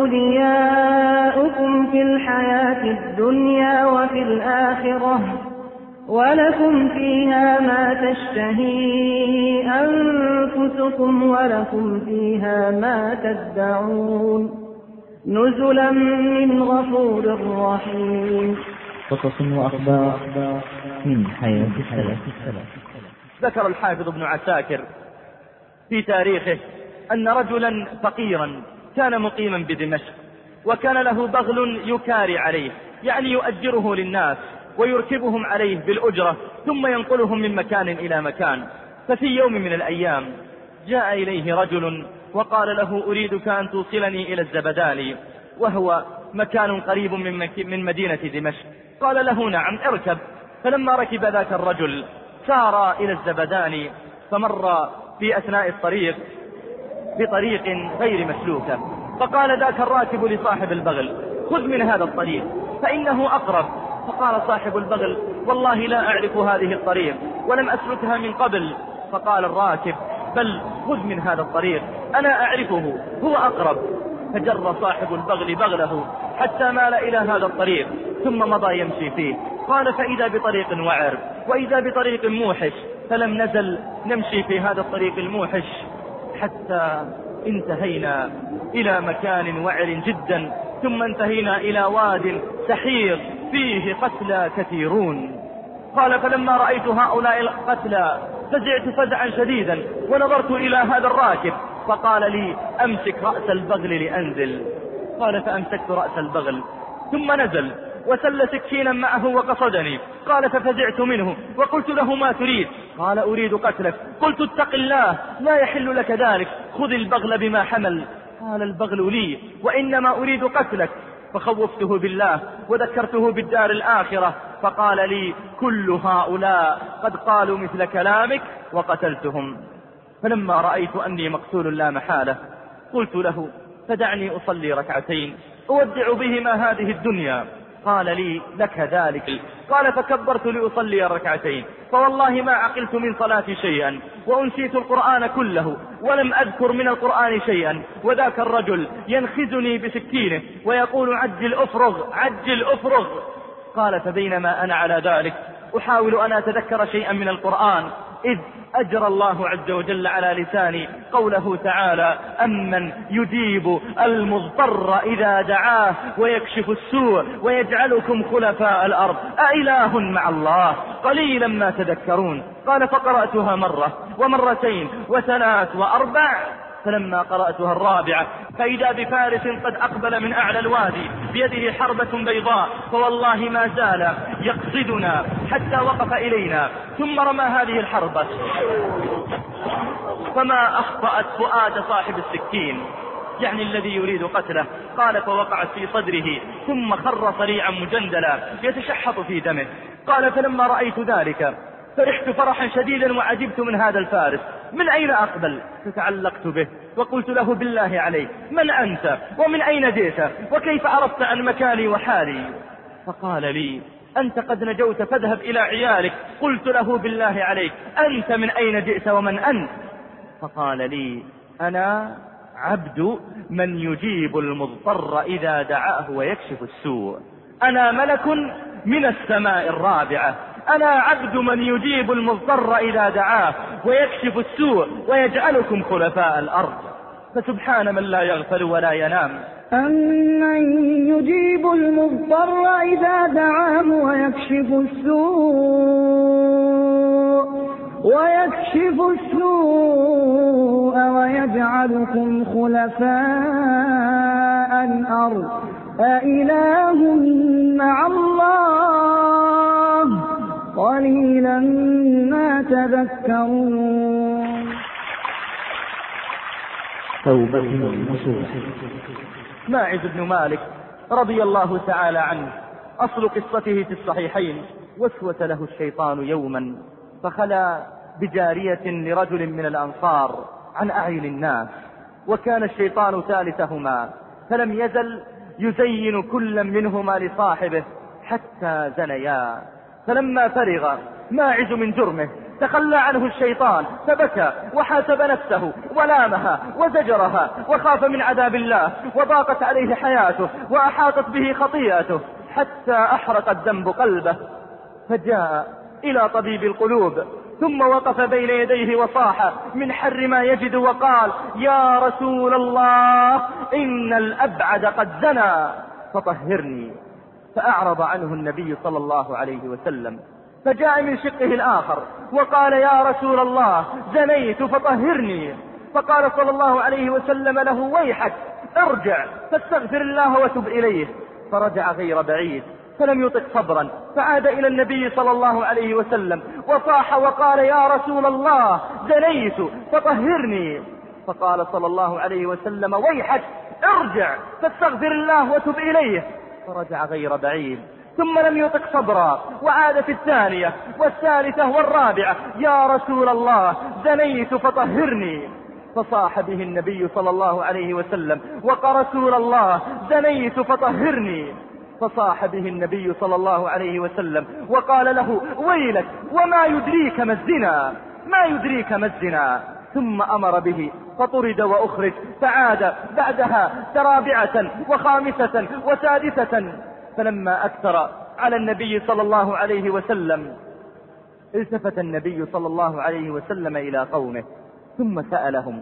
أولياؤكم في الحياة الدنيا وفي الآخرة، ولكم فيها ما تشتهي أنفسكم ولكم فيها ما تدعون، نزلا من غفور رحيم. قصص وأخبار من حياة السلف. ذكر الحافظ ابن عساكر في تاريخه أن رجلا فقيرا كان مقيما بدمشق، وكان له بغل يكاري عليه، يعني يؤجره للناس ويركبهم عليه بالأجرة ثم ينقلهم من مكان إلى مكان. ففي يوم من الأيام جاء إليه رجل وقال له أريدك أن توصلني إلى الزبداني، وهو مكان قريب من مدينة دمشق. قال له نعم اركب. فلما ركب ذاك الرجل سار إلى الزبداني، فمر في أثناء الطريق بطريق غير مسلوكة، فقال ذاك الراكب لصاحب البغل خذ من هذا الطريق فإنه أقرب. فقال صاحب البغل والله لا أعرف هذه الطريق ولم أسلكها من قبل. فقال الراكب بل خذ من هذا الطريق أنا أعرفه هو أقرب. فجر صاحب البغل بغله حتى مال إلى هذا الطريق ثم مضى يمشي فيه. قال فإذا بطريق وعر وإذا بطريق موحش، فلم نزل نمشي في هذا الطريق الموحش حتى انتهينا إلى مكان وعر جدا، ثم انتهينا إلى واد سحيق فيه قتلى كثيرون. قال فلما رأيت هؤلاء القتلى فزعت فزعا شديدا، ونظرت إلى هذا الراكب فقال لي أمسك رأس البغل لأنزل. قال فأمسكت رأس البغل ثم نزل وسل سكينا معه وقصدني. قال ففزعت منه وقلت له ما تريد؟ قال أريد قتلك. قلت اتق الله، لا يحل لك ذلك، خذ البغل بما حمل. قال البغل لي وإنما أريد قتلك. فخوفته بالله وذكرته بالدار الآخرة، فقال لي كل هؤلاء قد قالوا مثل كلامك وقتلتهم. فلما رأيت أني مقتول لا محالة قلت له فدعني أصلي ركعتين أودع بهما هذه الدنيا. قال لي لك ذلك. قال فكبرت لأصلي الركعتين، فوالله ما عقلت من صلاتي شيئا، وأنسيت القرآن كله ولم أذكر من القرآن شيئا، وذاك الرجل ينخزني بسكينه ويقول عجل أفرغ عجل أفرغ. قال فبينما أنا على ذلك أحاول أن أتذكر شيئا من القرآن إذ أجرى الله عز وجل على لساني قوله تعالى أمن يجيب المضطر إذا دعاه ويكشف السوء ويجعلكم خلفاء الأرض أإله مع الله قليلا ما تذكرون. قال فقرأتها مرة ومرتين وثلاث وأربع، فلما قرأتها الرابعة فإذا بفارس قد أقبل من أعلى الوادي بيده حربة بيضاء، فوالله ما زال يقصدنا حتى وقف إلينا ثم رمى هذه الحربة فما أخطأت فؤاد صاحب السكين، يعني الذي يريد قتله. قال فوقعت في صدره ثم خر صريعا مجندلا يتشحط في دمه. قال فلما رأيت ذلك فرحت فرحا شديدا وعجبت من هذا الفارس، من أين أقبل؟ فتعلقت به وقلت له بالله عليك من أنت ومن أين جئت وكيف عرفت عن مكاني وحالي؟ فقال لي أنت قد نجوت فاذهب إلى عيالك. قلت له بالله عليك أنت من أين جئت ومن أنت؟ فقال لي أنا عبد من يجيب المضطر إذا دعاه ويكشف السوء، أنا ملك من السماء الرابعة، أنا عبد من يجيب المضطر إذا دعاه ويكشف السوء ويجعلكم خلفاء الأرض. فسبحان من لا يغفل ولا ينام. أمن يجيب المضطر إذا دعاه ويكشف السوء ويكشف السوء ويجعلكم خلفاء الأرض أإله مع الله قليلا ما تذكرون. توبة النصوح. ماعز بن مالك رضي الله تعالى عنه أصل قصته في الصحيحين. وسوس له الشيطان يوما فخلى بجارية لرجل من الأنصار عن أعين الناس، وكان الشيطان ثالثهما، فلم يزل يزين كل منهما لصاحبه حتى زنيا. فلما فرغ ماعز من جرمه تخلى عنه الشيطان فبكى وحاسب نفسه ولامها وزجرها وخاف من عذاب الله، وضاقت عليه حياته وأحاطت به خطيئته حتى أحرق الذنب قلبه، فجاء إلى طبيب القلوب ثم وقف بين يديه وصاح من حر ما يجد وقال يا رسول الله إن الأبعد قد زنى فطهرني. فأعرض عنه النبي صلى الله عليه وسلم، فجاء من شقه الآخر وقال يا رسول الله زنيت فطهرني. فقال صلى الله عليه وسلم له ويحك ارجع فاستغفر الله وتب إليه. فرجع غير بعيد فلم يطق صبرا فعاد إلى النبي صلى الله عليه وسلم وصاح وقال يا رسول الله زنيت فطهرني. فقال صلى الله عليه وسلم ويحك ارجع فاستغفر الله وتب إليه. فرجع غير بعيد ثم لم يطق صبرا وعاد في الثانية والثالثة والرابعة يا رسول الله زنيت فطهرني. فصاح به النبي صلى الله عليه وسلم وقال رسول الله زنيت فطهرني. فصاح به النبي صلى الله عليه وسلم وقال له ويلك وما يدريك ما الزنا ما يدريك ما الزنا. ثم أمر به فطرد وأخرج، فعاد بعدها رابعة وخامسة وسادسة. فلما أكثر على النبي صلى الله عليه وسلم التفت النبي صلى الله عليه وسلم إلى قومه ثم سألهم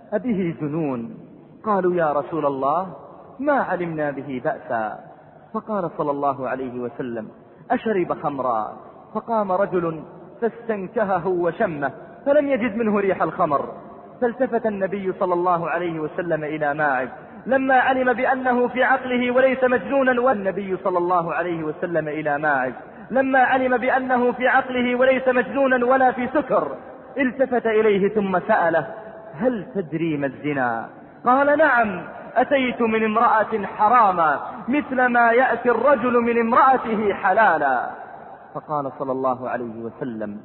أبه جنون؟ قالوا يا رسول الله ما علمنا به بأسا. فقال صلى الله عليه وسلم أشرب خمرا؟ فقام رجل فاستنكهه وشمه فلم يجد منه ريح الخمر. فالتفت النبي صلى الله عليه وسلم إلى ماعز لما علم بأنه في عقله وليس مجنونا. والنبي صلى الله عليه وسلم إلى ماعز لما علم بأنه في عقله وليس مجنونا ولا في سكر، التفت إليه ثم سأله هل تدري ما الزنا؟ قال نعم، أتيت من امرأة حراما مثل ما يأتي الرجل من امرأته حلالا. فقال صلى الله عليه وسلم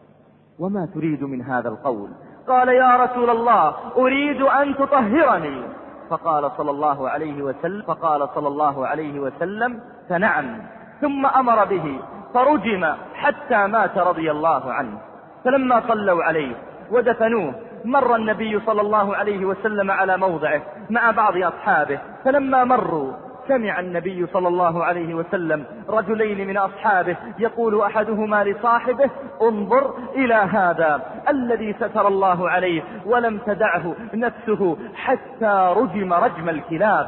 وما تريد من هذا القول؟ قال يا رسول الله أريد أن تطهرني. فقال صلى الله عليه وسلم فقال صلى الله عليه وسلم فنعم. ثم أمر به فرجم حتى مات رضي الله عنه. فلما صلوا عليه ودفنوه مر النبي صلى الله عليه وسلم على موضعه مع بعض أصحابه، فلما مروا سمع النبي صلى الله عليه وسلم رجلين من أصحابه يقول أحدهما لصاحبه انظر إلى هذا الذي ستر الله عليه ولم تدعه نفسه حتى رجم رجم الكلاب.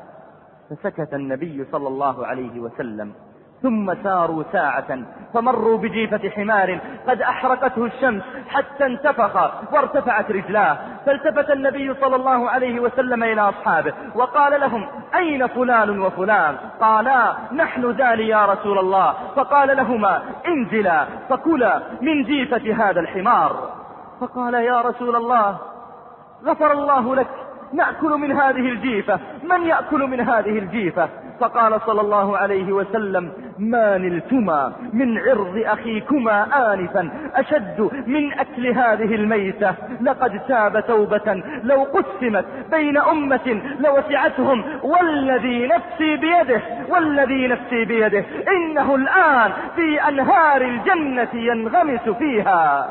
فسكت النبي صلى الله عليه وسلم، ثم ساروا ساعة فمروا بجيفة حمار قد أحرقته الشمس حتى انتفخ وارتفعت رجلاه. فالتفت النبي صلى الله عليه وسلم إلى أصحابه وقال لهم أين فلان وفلان؟ قالا نحن ذال يا رسول الله. فقال لهما انزلا فكلا من جيفة هذا الحمار. فقال يا رسول الله غفر الله لك، نأكل من هذه الجيفة، من يأكل من هذه الجيفة؟ فقال صلى الله عليه وسلم ما نلتما من عرض أخيكما آنفا أشد من أكل هذه الميتة، لقد تاب توبة لو قسمت بين أمة لوسعتهم، والذي نفسي بيده والذي نفسي بيده إنه الآن في أنهار الجنة ينغمس فيها،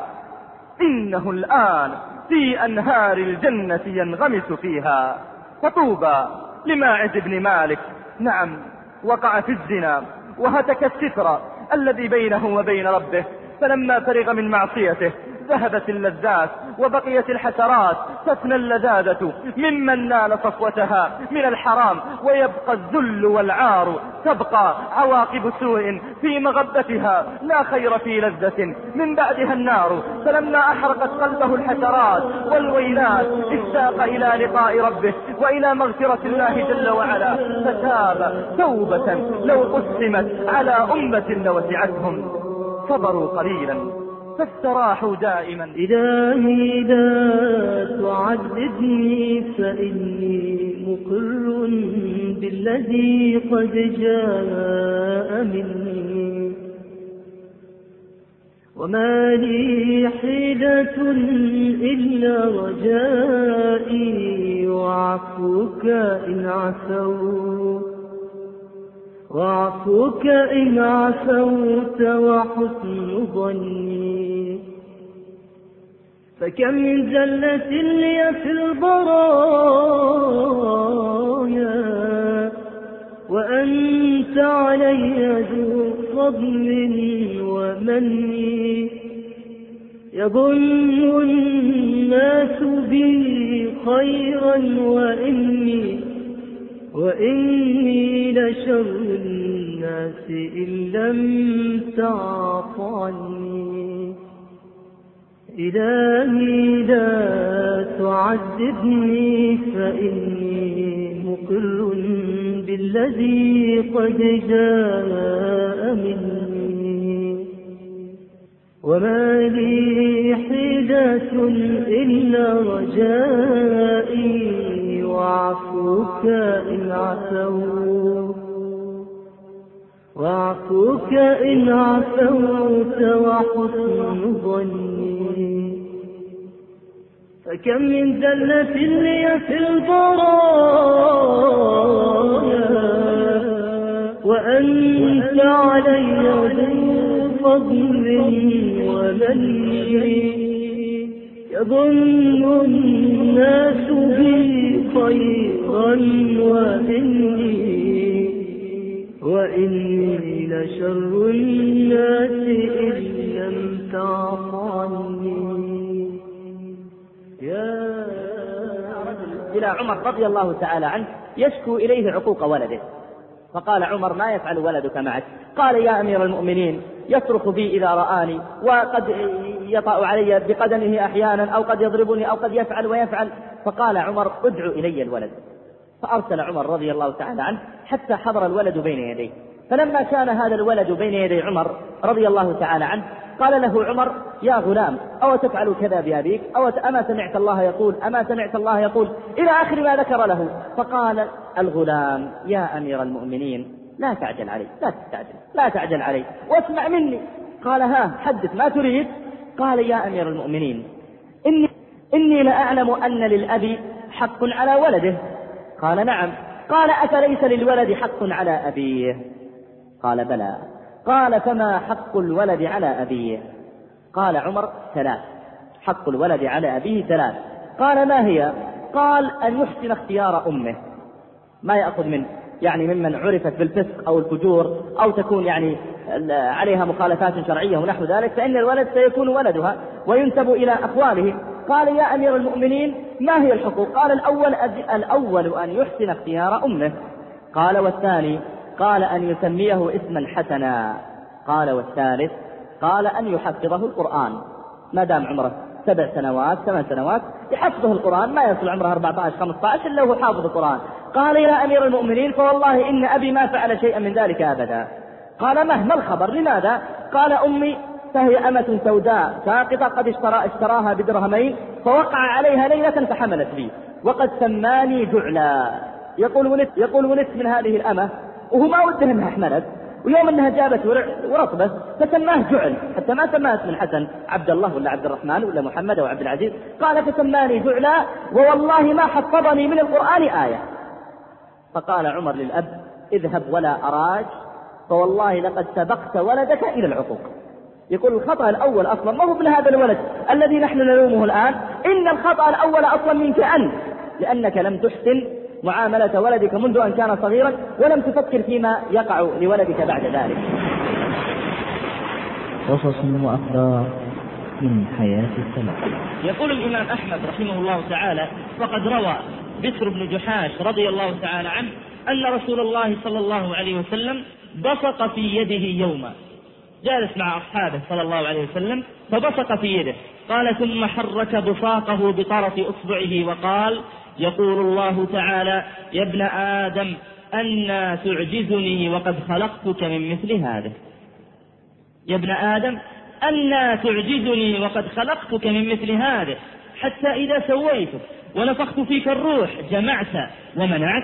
إنه الآن في أنهار الجنة ينغمس فيها. فطوبى لماعز بن مالك، نعم وقع في الزنا وهتك الستر الذي بينه وبين ربه، فلما فرغ من معصيته ذهبت اللذات وبقيت الحسرات، تفنى اللذاذة ممن نال صفوتها من الحرام، ويبقى الذل والعار، تبقى عواقب سوء في مغبتها، لا خير في لذة من بعدها النار. فلما أحرقت قلبه الحسرات والويلات اشتاق إلى لقاء ربه وإلى مغفرة الله جل وعلا، فتاب توبة لو قسمت على أمة لوسعتهم. صبروا قليلا فاستراحوا دائما. إلهي لا تعذبني فإني مقر بالذي قد جاء مني، وما لي حيلة إلا رجائي وعفوك إن عفوت وعفوك إن عفوت وحسن ظني. فكم من زلة لي في البرايا وأنت علي ذو فضل ومن، يظن الناس بي خيرا وإني وإني لشر الناس إن لم تعف عني. إلهي لا تعذبني فإني مقر بالذي قد جاء مني، وما لي حيلة إلا رجائي وعفوك إن عفوت وعفوك إن عفوت وحسن ظني. فكم من زلة لي في البرايا وأنت علي ذو فضل ومن، يظن الناس بي خيرا وإني وإني لشر الناس إن لم تعف عني. يا إلى عمر رضي الله تعالى عنه يشكو إليه عقوق ولده، فقال عمر: ما يفعل ولدك معك؟ قال: يا أمير المؤمنين، يصرخ بي إذا رآني، وقد يطأ علي بقدمه أحيانا، أو قد يضربني، أو قد يفعل ويفعل. فقال عمر: ادعو إلي الولد. فأرسل عمر رضي الله تعالى عنه حتى حضر الولد بين يديه. فلما كان هذا الولد بين يدي عمر رضي الله تعالى عنه قال له عمر: يا غلام، أو تفعل كذا بأبيك؟ أو أما سمعت الله يقول أما سمعت الله يقول إلى آخر ما ذكر له. فقال الغلام: يا أمير المؤمنين، لا تعجل علي، لا تستعجل، لا تعجل علي، واسمع مني. قال: ها، حدث، ما تريد؟ قال: يا أمير المؤمنين، إني, إني لأعلم أن للأب حق على ولده. قال: نعم. قال: أفليس للولد حق على أبيه؟ قال: بلى. قال: فما حق الولد على أبيه؟ قال عمر: ثلاث. حق الولد على أبيه ثلاث. قال: ما هي؟ قال: أن يحسن اختيار أمه، ما يأخذ منه يعني ممن عرفت بالفسق أو الفجور، أو تكون يعني عليها مخالفات شرعية ونحو ذلك، فإن الولد سيكون ولدها وينسب إلى أخواله. قال: يا أمير المؤمنين، ما هي الحقوق؟ قال: الأول الأول أن يحسن اختيار أمه. قال: والثاني؟ قال: أن يسميه اسما حسنا. قال: والثالث؟ قال: أن يحفظه القرآن، ما دام عمره سبع سنوات ثمان سنوات يحفظه القرآن، ما يصل عمره أربعة عشر خمسة عشر إلا هو حافظ القرآن. قال: يا أمير المؤمنين، فوالله إن أبي ما فعل شيئا من ذلك أبدا. قال: ما الخبر؟ لماذا؟ قال: أمي فهي أمة سوداء ساقطة قد اشترى اشتراها بدرهمين، فوقع عليها ليلة فحملت بي، وقد سماني جعلا. يقول ولدت يقول ولدت من هذه الأمة وهو ما وده انها حملت، ويوم انها جابت ورطبه فسماه جعل، حتى ما سماه اسم الحسن عبد الله ولا عبد الرحمن ولا محمد او عبد العزيز. قال: فسماني جعلا، ووالله ما حفظني من القرآن آية. فقال عمر للأب: اذهب ولا أراك، فوالله لقد سبقت ولدك إلى العقوق. يقول الخطأ الأول أصلا ما هو من هذا الولد الذي نحن نلومه الآن، إن الخطأ الأول أصلا منك أنت، لأنك لم تحسن معاملة ولدك منذ أن كان صغيرا، ولم تفكر فيما يقع لولدك بعد ذلك. قصص وأخبار من حياة السلف. يقول الإمام أحمد رحمه الله تعالى: وقد روى بسر بن جحاش رضي الله تعالى عنه أن رسول الله صلى الله عليه وسلم بصق في يده يوما، جالس مع أصحابه صلى الله عليه وسلم فبصق في يده. قال: ثم حرك بصاقه بطرف أصبعه وقال: يقول الله تعالى: يا ابن آدم، أنى تعجزني وقد خلقتك من مثل هذا. يا ابن آدم، أنى تعجزني وقد خلقتك من مثل هذا، حتى إذا سويتك ونفخت فيك الروح جمعت ومنعت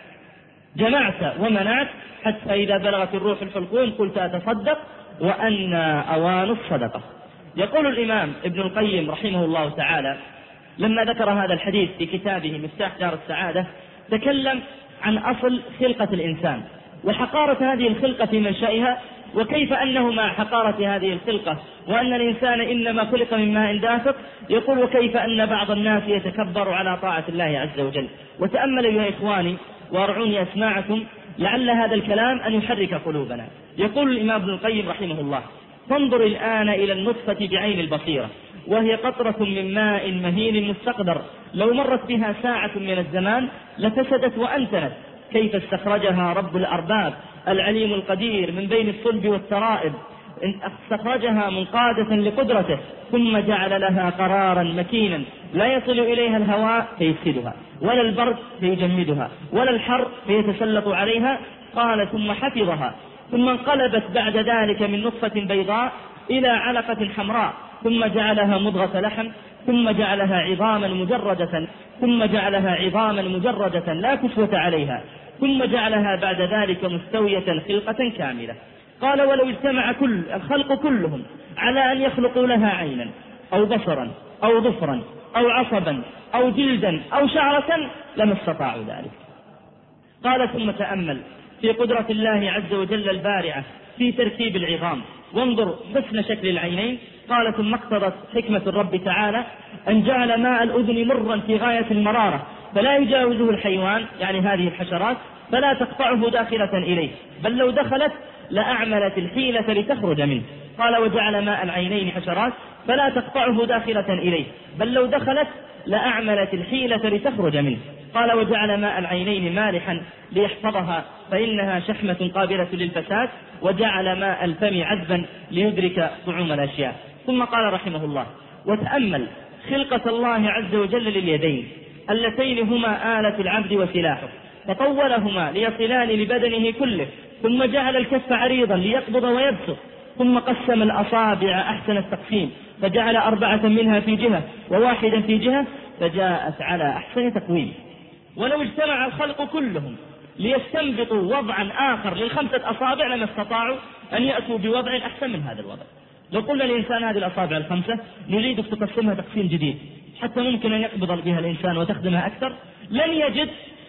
جمعت ومنعت حتى إذا بلغت الروح الحلقوم قلت أتصدق، وأنى أوان الصدقة. يقول الإمام ابن القيم رحمه الله تعالى لما ذكر هذا الحديث في كتابه مفتاح دار السعادة، تكلم عن أصل خلقة الإنسان وحقارة هذه الخلقة في منشأها، وكيف أنه مع حقارة هذه الخلقة وأن الإنسان إنما خلق من ماء دافق. يقول: وكيف أن بعض الناس يتكبر على طاعة الله عز وجل. وتأملوا يا إخواني وارعوني أسماعكم لعل هذا الكلام أن يحرك قلوبنا. يقول الإمام ابن القيم رحمه الله: فانظر الآن إلى النطفة بعين البصيرة، وهي قطرة من ماء مهين مستقدر، لو مرت بها ساعة من الزمان لفسدت وأنتنت. كيف استخرجها رب الأرباب العليم القدير من بين الصلب والترائب، استخرجها منقادة لقدرته، ثم جعل لها قرارا مكينا لا يصل إليها الهواء فيفسدها، ولا البرد فيجمدها، ولا الحر فيتسلط عليها. قال: ثم حفظها، ثم انقلبت بعد ذلك من نطفة بيضاء إلى علقة حمراء، ثم جعلها مضغة لحم، ثم جعلها عظاما مجردة ثم جعلها عظاما مجردة لا كسوة عليها، ثم جعلها بعد ذلك مستوية خلقة كاملة. قال: ولو اجتمع كل الخلق كلهم على أن يخلقوا لها عينا أو بصرا أو ظفرا أو عصبا أو جلدا أو شعرة لما استطاعوا ذلك. قال: ثم تأمل في قدرة الله عز وجل البارعة في تركيب العظام، وانظر حسن شكل العينين. قال: ثم اقتضت حكمة الرب تعالى أن جعل ماء الأذن مرا في غاية المرارة فلا يجاوزه الحيوان، يعني هذه الحشرات، فلا تقطعه داخلة إليه، بل لو دخلت لأعملت الحيلة لتخرج منه. قال: وجعل ماء العينين حشرات فلا تقطعه داخلة إليه، بل لو دخلت لأعملت الحيلة لتخرج منه. قال وجعل ماء العينين مالحا ليحفظها فإنها شحمة قابلة للفساد، وجعل ماء الفم عذبا ليدرك طعوم الأشياء. ثم قال رحمه الله وتأمل خلقة الله عز وجل لليدين اللتين هما آلة العبد وسلاحه، فطولهما ليصلان لبدنه كله، ثم جعل الكف عريضا ليقبض ويبسط، ثم قسم الأصابع أحسن التقسيم فجعل أربعة منها في جهة وواحدا في جهة، فجاءت على أحسن تقويم. ولو اجتمع الخلق كلهم ليستنبطوا وضعا آخر للخمسة أصابع لما استطاعوا أن يأتوا بوضع أحسن من هذا الوضع. لو قلنا الإنسان هذه الأصابع الخمسة نريدك تقسمها تقسيم جديد حتى ممكن أن يقبض بها الإنسان وتخدمها أكثر، لن يجد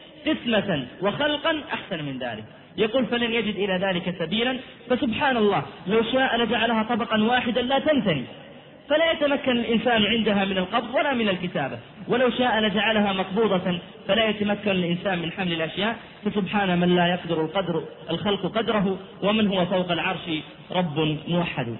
قسمة وخلقا أحسن من ذلك. يقول فلن يجد إلى ذلك سبيلا، فسبحان الله لو شاء لجعلها طبقا واحدا لا تنثني، فلا يتمكن الإنسان عندها من القبض ولا من الكتابة، ولو شاء لجعلها مقبوضة فلا يتمكن الإنسان من حمل الأشياء. فسبحان من لا يقدر القدر الخلق قدره، ومن هو فوق العرش رب موحد.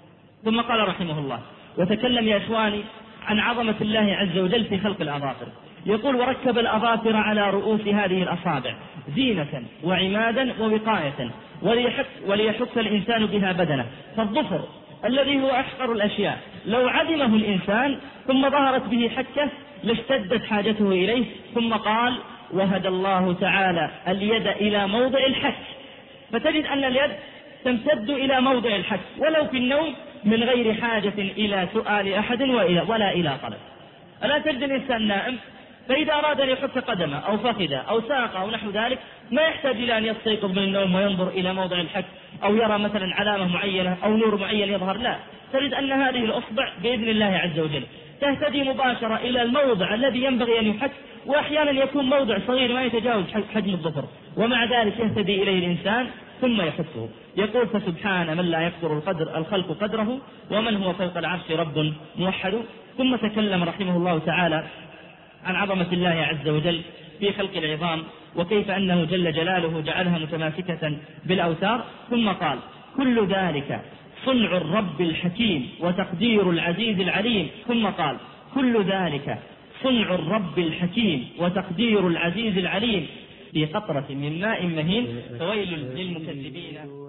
ثم قال رحمه الله وتكلم يا إخواني عن عظمة الله عز وجل في خلق الأظافر. يقول وركب الأظافر على رؤوس هذه الأصابع زينة وعمادا ووقاية وليحك, وليحك الإنسان بها بدنه. فالظفر الذي هو أحقر الأشياء لو عدمه الإنسان ثم ظهرت به حكة لاشتدت حاجته إليه. ثم قال وهدى الله تعالى اليد إلى موضع الحك، فتجد أن اليد تمتد إلى موضع الحك ولو في النوم من غير حاجة إلى سؤال أحد ولا إلى طلب. ألا تجد الإنسان نائم فإذا أراد أن يحك قدمه أو فخذه أو ساقه أو نحو ذلك ما يحتاج إلى أن يستيقظ من النوم وينظر إلى موضع الحك أو يرى مثلا علامة معينة أو نور معين يظهر، لا، تجد أن هذه الأصبع بإذن الله عز وجل تهتدي مباشرة إلى الموضع الذي ينبغي أن يحك، وأحيانا يكون موضع صغير ما يتجاوز حجم الظفر ومع ذلك يهتدي إليه الإنسان ثم يحكه. يقول فسبحان من لا يقدر القدر الخلق قدره، ومن هو فوق العرش رب موحد. ثم تكلم رحمه الله تعالى عن عظمة الله عز وجل في خلق العظام وكيف أنه جل جلاله جعلها متماسكة بالأوتار. ثم قال كل ذلك صنع الرب الحكيم وتقدير العزيز العليم. ثم قال كل ذلك صنع الرب الحكيم وتقدير العزيز العليم في قطرة من ماء مهين فويل للمكذبين.